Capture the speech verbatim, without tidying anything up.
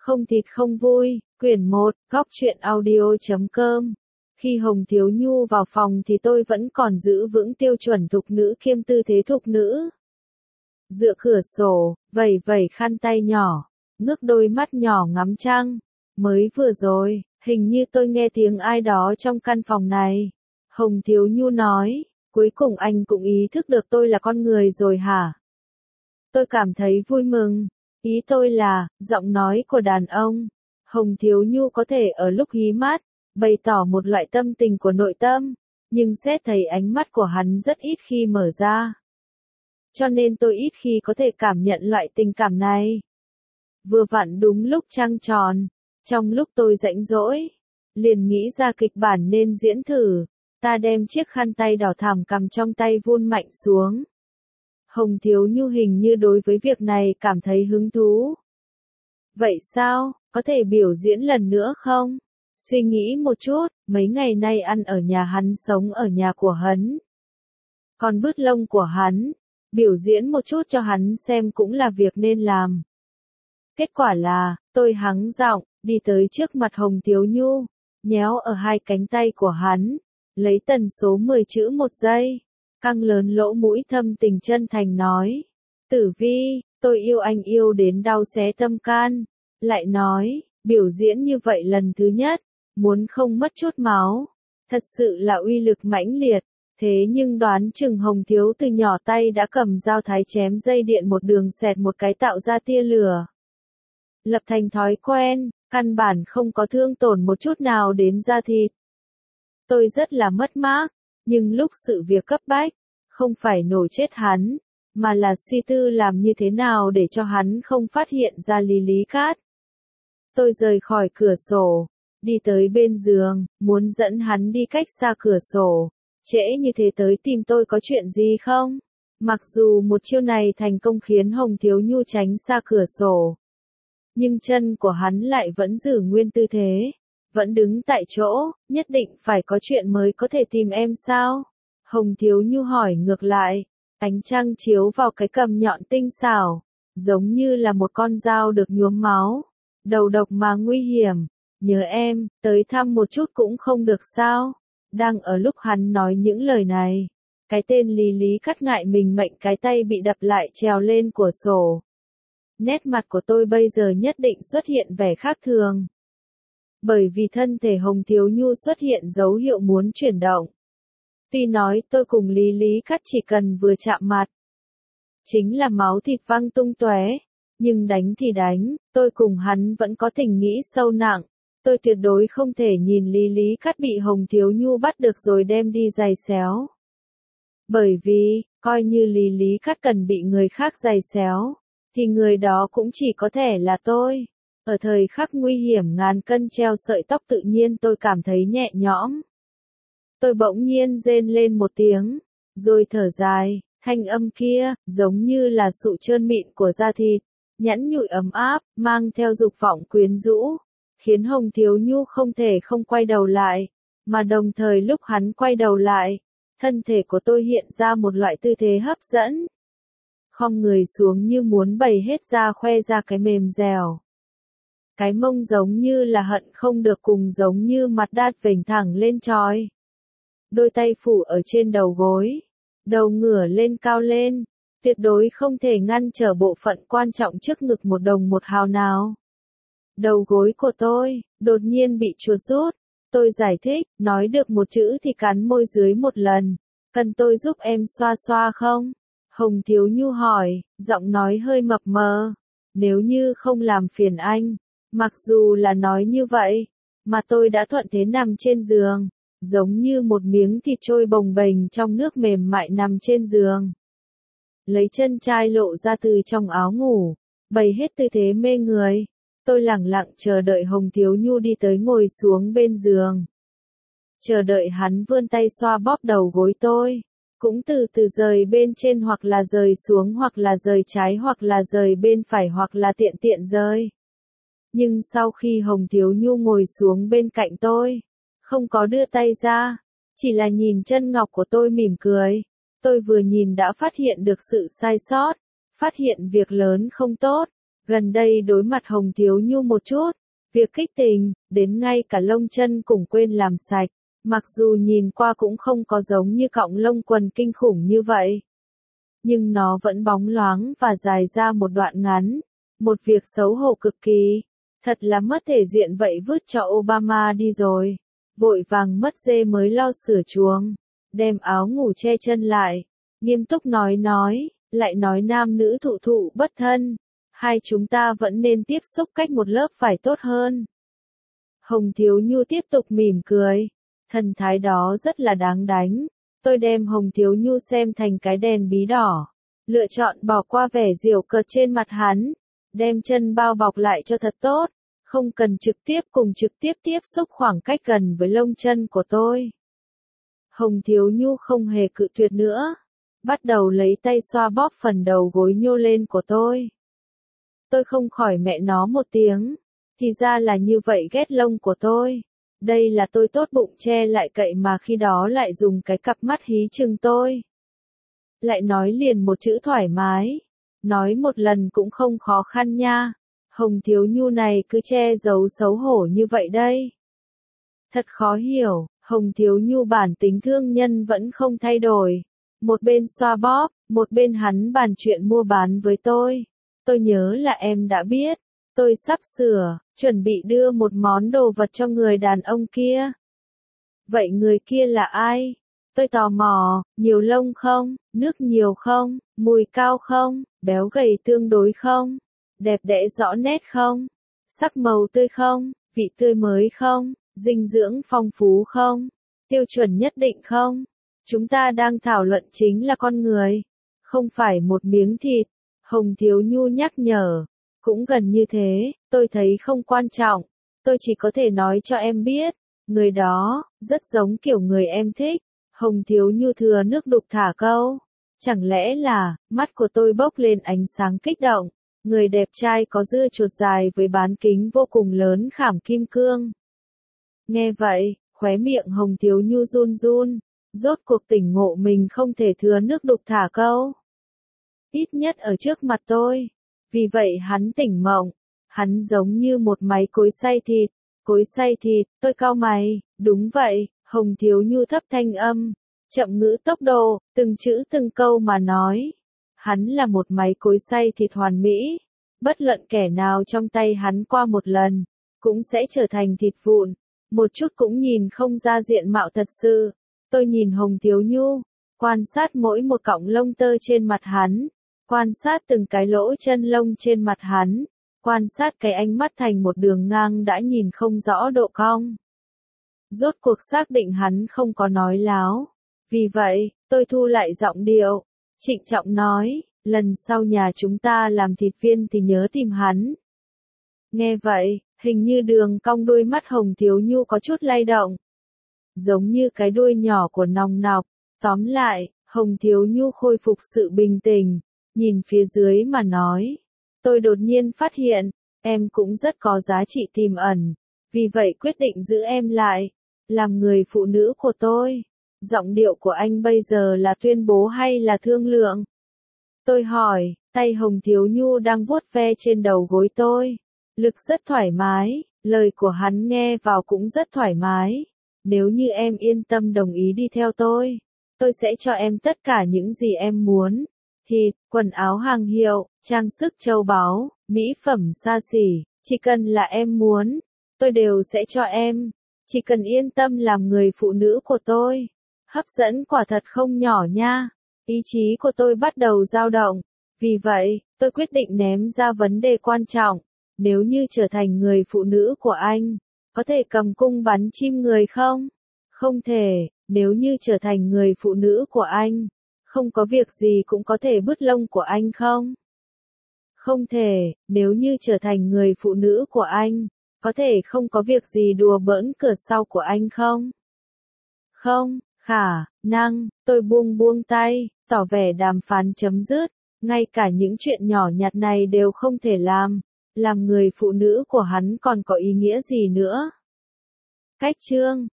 Không thịt không vui, quyển một, góc truyện audio.com. Khi Hồng Thiếu Nhu vào phòng thì tôi vẫn còn giữ vững tiêu chuẩn thục nữ kiêm tư thế thục nữ. Dựa cửa sổ, vẩy vẩy khăn tay nhỏ, ngước đôi mắt nhỏ ngắm trăng. Mới vừa rồi, hình như tôi nghe tiếng ai đó trong căn phòng này. Hồng Thiếu Nhu nói, cuối cùng anh cũng ý thức được tôi là con người rồi hả? Tôi cảm thấy vui mừng. Ý tôi là, giọng nói của đàn ông. Hồng Thiếu Nhu có thể ở lúc hí mắt, bày tỏ một loại tâm tình của nội tâm, nhưng xét thấy ánh mắt của hắn rất ít khi mở ra. Cho nên tôi ít khi có thể cảm nhận loại tình cảm này. Vừa vặn đúng lúc trăng tròn, trong lúc tôi rảnh rỗi, liền nghĩ ra kịch bản nên diễn thử. Ta đem chiếc khăn tay đỏ thẳm cầm trong tay vun mạnh xuống. Hồng Thiếu Nhu hình như đối với việc này cảm thấy hứng thú. Vậy sao, có thể biểu diễn lần nữa không? Suy nghĩ một chút, mấy ngày nay ăn ở nhà hắn, sống ở nhà của hắn. Còn bứt lông của hắn, biểu diễn một chút cho hắn xem cũng là việc nên làm. Kết quả là, tôi hắng giọng, đi tới trước mặt Hồng Thiếu Nhu, nhéo ở hai cánh tay của hắn, lấy tần số mười chữ một giây. Căng lớn lỗ mũi thâm tình chân thành nói. Tử Vi, tôi yêu anh yêu đến đau xé tâm can. Lại nói, biểu diễn như vậy lần thứ nhất, muốn không mất chút máu. Thật sự là uy lực mãnh liệt. Thế nhưng đoán chừng Hồng Thiếu từ nhỏ tay đã cầm dao thái chém dây điện một đường xẹt một cái tạo ra tia lửa. Lập thành thói quen, căn bản không có thương tổn một chút nào đến da thịt. Tôi rất là mất mát. Nhưng lúc sự việc cấp bách, không phải nổ chết hắn, mà là suy tư làm như thế nào để cho hắn không phát hiện ra Lý Lý Cát. Tôi rời khỏi cửa sổ, đi tới bên giường, muốn dẫn hắn đi cách xa cửa sổ. Trễ như thế tới tìm tôi có chuyện gì không? Mặc dù một chiêu này thành công khiến Hồng Thiếu Nhu tránh xa cửa sổ, nhưng chân của hắn lại vẫn giữ nguyên tư thế. Vẫn đứng tại chỗ, nhất định phải có chuyện mới có thể tìm em sao? Hồng Thiếu Nhu hỏi ngược lại, ánh trăng chiếu vào cái cầm nhọn tinh xảo, giống như là một con dao được nhuốm máu, đầu độc mà nguy hiểm. Nhớ em, tới thăm một chút cũng không được sao? Đang ở lúc hắn nói những lời này, cái tên Lý Lý Cát ngại mình mệnh cái tay bị đập lại trèo lên cửa sổ. Nét mặt của tôi bây giờ nhất định xuất hiện vẻ khác thường. Bởi vì thân thể Hồng Thiếu Nhu xuất hiện dấu hiệu muốn chuyển động. Tuy nói tôi cùng Lý Lý Cát chỉ cần vừa chạm mặt, chính là máu thịt văng tung tóe, nhưng đánh thì đánh, tôi cùng hắn vẫn có tình nghĩ sâu nặng. Tôi tuyệt đối không thể nhìn Lý Lý Cát bị Hồng Thiếu Nhu bắt được rồi đem đi giày xéo. Bởi vì, coi như Lý Lý Cát cần bị người khác giày xéo, thì người đó cũng chỉ có thể là tôi. Ở thời khắc nguy hiểm ngàn cân treo sợi tóc tự nhiên tôi cảm thấy nhẹ nhõm. Tôi bỗng nhiên rên lên một tiếng, rồi thở dài, thanh âm kia, giống như là sụ trơn mịn của da thịt, nhẵn nhụi ấm áp, mang theo dục vọng quyến rũ, khiến Hồng Thiếu Nhu không thể không quay đầu lại, mà đồng thời lúc hắn quay đầu lại, thân thể của tôi hiện ra một loại tư thế hấp dẫn. Khom người xuống như muốn bày hết ra khoe ra cái mềm dẻo. Cái mông giống như là hận không được cùng giống như mặt đát vểnh thẳng lên chói. Đôi tay phủ ở trên đầu gối, đầu ngửa lên cao lên, tuyệt đối không thể ngăn trở bộ phận quan trọng trước ngực một đồng một hào nào. Đầu gối của tôi, đột nhiên bị chuột rút, tôi giải thích, nói được một chữ thì cắn môi dưới một lần, cần tôi giúp em xoa xoa không? Hồng Thiếu Nhu hỏi, giọng nói hơi mập mờ, nếu như không làm phiền anh. Mặc dù là nói như vậy, mà tôi đã thuận thế nằm trên giường, giống như một miếng thịt trôi bồng bềnh trong nước mềm mại nằm trên giường. Lấy chân trai lộ ra từ trong áo ngủ, bày hết tư thế mê người. Tôi lẳng lặng chờ đợi Hồng Thiếu Nhu đi tới ngồi xuống bên giường. Chờ đợi hắn vươn tay xoa bóp đầu gối tôi, cũng từ từ rời bên trên hoặc là rời xuống hoặc là rời trái hoặc là rời bên phải hoặc là tiện tiện rời. Nhưng sau khi Hồng Thiếu Nhu ngồi xuống bên cạnh tôi, không có đưa tay ra, chỉ là nhìn chân ngọc của tôi mỉm cười. Tôi vừa nhìn đã phát hiện được sự sai sót, phát hiện việc lớn không tốt, Gần đây đối mặt Hồng Thiếu Nhu một chút, việc kích tình, đến ngay cả lông chân cũng quên làm sạch, mặc dù nhìn qua cũng không có giống như cọng lông quần kinh khủng như vậy. Nhưng nó vẫn bóng loáng và dài ra một đoạn ngắn, một việc xấu hổ cực kỳ, thật là mất thể diện vậy vứt cho Obama đi rồi, vội vàng mất dê mới lo sửa chuồng, đem áo ngủ che chân lại, nghiêm túc nói nói, lại nói nam nữ thụ thụ bất thân. Hai chúng ta vẫn nên tiếp xúc cách một lớp phải tốt hơn. Hồng Thiếu Nhu tiếp tục mỉm cười. Thần thái đó rất là đáng đánh. Tôi đem Hồng Thiếu Nhu xem thành cái đèn bí đỏ. Lựa chọn bỏ qua vẻ giễu cợt trên mặt hắn. Đem chân bao bọc lại cho thật tốt. Không cần trực tiếp cùng trực tiếp tiếp xúc khoảng cách gần với lông chân của tôi. Hồng Thiếu Nhu không hề cự tuyệt nữa. Bắt đầu lấy tay xoa bóp phần đầu gối nhô lên của tôi. Tôi không khỏi mẹ nó một tiếng, thì ra là như vậy ghét lông của tôi. Đây là tôi tốt bụng che lại cậy mà khi đó lại dùng cái cặp mắt hí chừng tôi. Lại nói liền một chữ thoải mái, nói một lần cũng không khó khăn nha. Hồng Thiếu Nhu này cứ che giấu xấu hổ như vậy đây. Thật khó hiểu, Hồng Thiếu Nhu bản tính thương nhân vẫn không thay đổi. Một bên xoa bóp, một bên hắn bàn chuyện mua bán với tôi. Tôi nhớ là em đã biết, tôi sắp sửa, chuẩn bị đưa một món đồ vật cho người đàn ông kia. Vậy người kia là ai? Tôi tò mò, nhiều lông không, nước nhiều không, mùi cao không, béo gầy tương đối không, đẹp đẽ rõ nét không, sắc màu tươi không, vị tươi mới không, dinh dưỡng phong phú không, tiêu chuẩn nhất định không? Chúng ta đang thảo luận chính là con người, không phải một miếng thịt. Hồng Thiếu Nhu nhắc nhở, cũng gần như thế, tôi thấy không quan trọng, tôi chỉ có thể nói cho em biết, người đó, rất giống kiểu người em thích. Hồng Thiếu Nhu thừa nước đục thả câu, chẳng lẽ là, mắt của tôi bốc lên ánh sáng kích động, người đẹp trai có dưa chuột dài với bán kính vô cùng lớn khảm kim cương. Nghe vậy, khóe miệng Hồng Thiếu Nhu run run, rốt cuộc tỉnh ngộ mình không thể thừa nước đục thả câu. Ít nhất ở trước mặt tôi. Vì vậy hắn tỉnh mộng. Hắn giống như một máy cối xay thịt. Cối xay thịt, tôi cau mày. Đúng vậy, Hồng Thiếu Nhu thấp thanh âm. Chậm ngữ tốc độ, từng chữ từng câu mà nói. Hắn là một máy cối xay thịt hoàn mỹ. Bất luận kẻ nào trong tay hắn qua một lần, cũng sẽ trở thành thịt vụn. Một chút cũng nhìn không ra diện mạo thật sự. Tôi nhìn Hồng Thiếu Nhu, quan sát mỗi một cọng lông tơ trên mặt hắn. Quan sát từng cái lỗ chân lông trên mặt hắn, quan sát cái ánh mắt thành một đường ngang đã nhìn không rõ độ cong. Rốt cuộc xác định hắn không có nói láo. Vì vậy, tôi thu lại giọng điệu, trịnh trọng nói, lần sau nhà chúng ta làm thịt viên thì nhớ tìm hắn. Nghe vậy, hình như đường cong đuôi mắt Hồng Thiếu Nhu có chút lay động. Giống như cái đuôi nhỏ của nòng nọc. Tóm lại, Hồng Thiếu Nhu khôi phục sự bình tĩnh. Nhìn phía dưới mà nói, tôi đột nhiên phát hiện, em cũng rất có giá trị tiềm ẩn, vì vậy quyết định giữ em lại, làm người phụ nữ của tôi. Giọng điệu của anh bây giờ là tuyên bố hay là thương lượng? Tôi hỏi, tay Hồng Thiếu Nhu đang vuốt ve trên đầu gối tôi. Lực rất thoải mái, lời của hắn nghe vào cũng rất thoải mái. Nếu như em yên tâm đồng ý đi theo tôi, tôi sẽ cho em tất cả những gì em muốn. Thịt, quần áo hàng hiệu, trang sức châu báu, mỹ phẩm xa xỉ, chỉ cần là em muốn, tôi đều sẽ cho em. Chỉ cần yên tâm làm người phụ nữ của tôi. Hấp dẫn quả thật không nhỏ nha. Ý chí của tôi bắt đầu dao động. Vì vậy, tôi quyết định ném ra vấn đề quan trọng. Nếu như trở thành người phụ nữ của anh, có thể cầm cung bắn chim người không? Không thể. Nếu như trở thành người phụ nữ của anh, không có việc gì cũng có thể bứt lông của anh không? Không thể. Nếu như trở thành người phụ nữ của anh, có thể không có việc gì đùa bỡn cửa sau của anh không? Không, khả năng, tôi buông buông tay, tỏ vẻ đàm phán chấm dứt. Ngay cả những chuyện nhỏ nhặt này đều không thể làm. Làm người phụ nữ của hắn còn có ý nghĩa gì nữa? Cách chương